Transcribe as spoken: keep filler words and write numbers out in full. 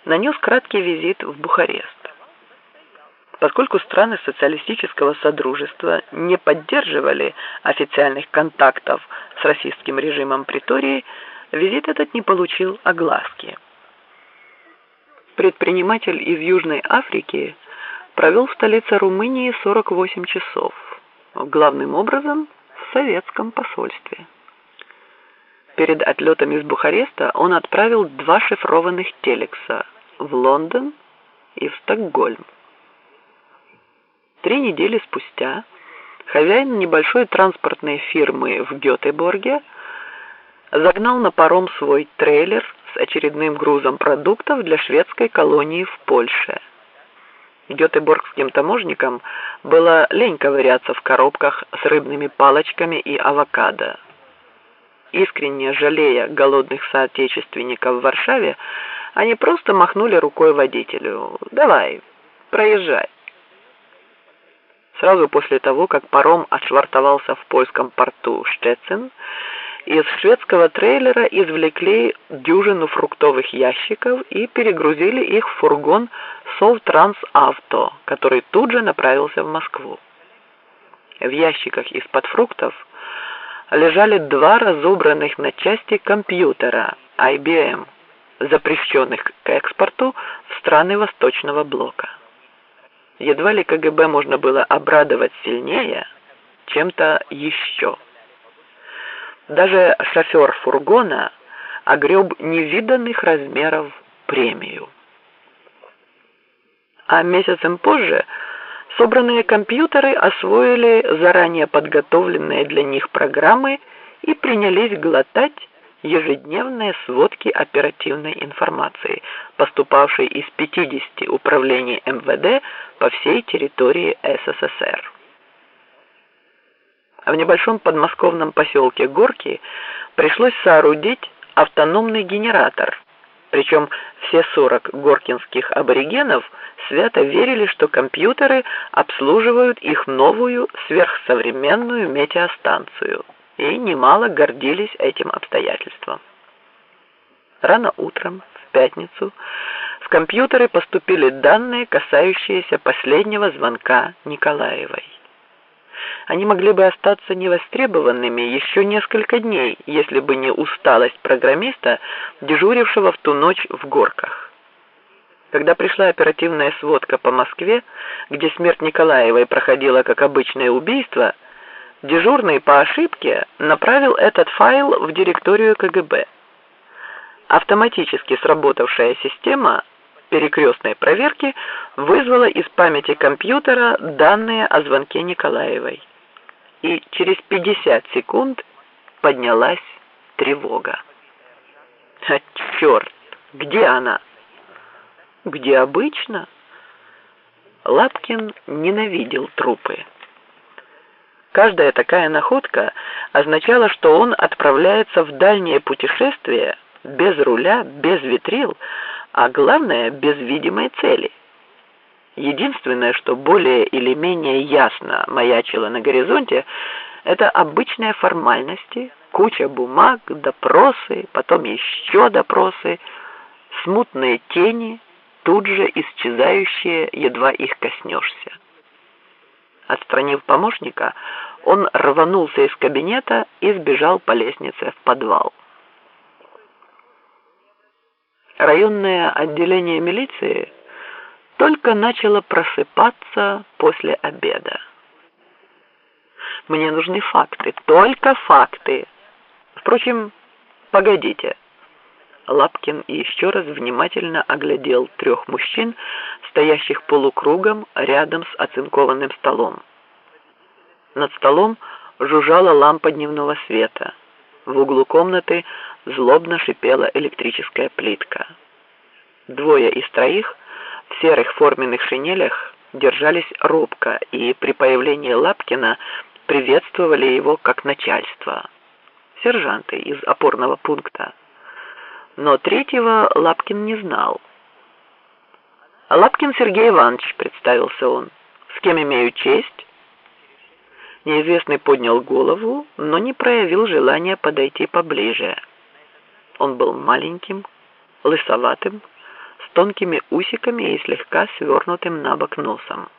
нанес краткий визит в Бухарест. Поскольку страны социалистического содружества не поддерживали официальных контактов с российским режимом Претории, визит этот не получил огласки. Предприниматель из Южной Африки провел в столице Румынии сорок восемь часов, главным образом в советском посольстве. Перед отлетом из Бухареста он отправил два шифрованных телекса в Лондон и в Стокгольм. Три недели спустя хозяин небольшой транспортной фирмы в Гетеборге загнал на паром свой трейлер с очередным грузом продуктов для шведской колонии в Польше. Гетеборгским таможникам было лень ковыряться в коробках с рыбными палочками и авокадо. Искренне жалея голодных соотечественников в Варшаве, они просто махнули рукой водителю: «Давай, проезжай». Сразу после того, как паром отшвартовался в польском порту Штецин, из шведского трейлера извлекли дюжину фруктовых ящиков и перегрузили их в фургон Совтрансавто, который тут же направился в Москву. В ящиках из-под фруктов лежали два разобранных на части компьютера ай би эм, запрещенных к экспорту в страны Восточного блока. Едва ли ка гэ бэ можно было обрадовать сильнее чем-то еще. Даже шофер фургона огреб невиданных размеров премию. А месяцем позже собранные компьютеры освоили заранее подготовленные для них программы и принялись глотать ежедневные сводки оперативной информации, поступавшей из пятидесяти управлений эм вэ дэ по всей территории эс эс эс эр. В небольшом подмосковном поселке Горки пришлось соорудить автономный генератор, причем все сорок горкинских аборигенов свято верили, что компьютеры обслуживают их новую сверхсовременную метеостанцию, и немало гордились этим обстоятельством. Рано утром, в пятницу, в компьютеры поступили данные, касающиеся последнего звонка Николаевой. Они могли бы остаться невостребованными еще несколько дней, если бы не усталость программиста, дежурившего в ту ночь в Горках. Когда пришла оперативная сводка по Москве, где смерть Николаевой проходила как обычное убийство, дежурный по ошибке направил этот файл в директорию ка гэ бэ. Автоматически сработавшая система перекрестной проверки вызвала из памяти компьютера данные о звонке Николаевой. И через пятьдесят секунд поднялась тревога. А черт, где она? Где обычно? Лапкин ненавидел трупы. Каждая такая находка означала, что он отправляется в дальнее путешествие без руля, без ветрил, а главное, без видимой цели. Единственное, что более или менее ясно маячило на горизонте, это обычные формальности, куча бумаг, допросы, потом еще допросы, смутные тени, тут же исчезающие, едва их коснешься. Отстранив помощника, он рванулся из кабинета и сбежал по лестнице в подвал. Районное отделение милиции только начало просыпаться после обеда. Мне нужны факты, только факты. Впрочем, погодите. Лапкин еще раз внимательно оглядел трех мужчин, стоящих полукругом рядом с оцинкованным столом. Над столом жужжала лампа дневного света. В углу комнаты злобно шипела электрическая плитка. Двое из троих в серых форменных шинелях держались робко и при появлении Лапкина приветствовали его как начальство. Сержанты из опорного пункта. Но третьего Лапкин не знал. «Лапкин Сергей Иванович», — представился он. «С кем имею честь?» Неизвестный поднял голову, но не проявил желания подойти поближе. Он был маленьким, лысоватым, с тонкими усиками и слегка свернутым на бок носом.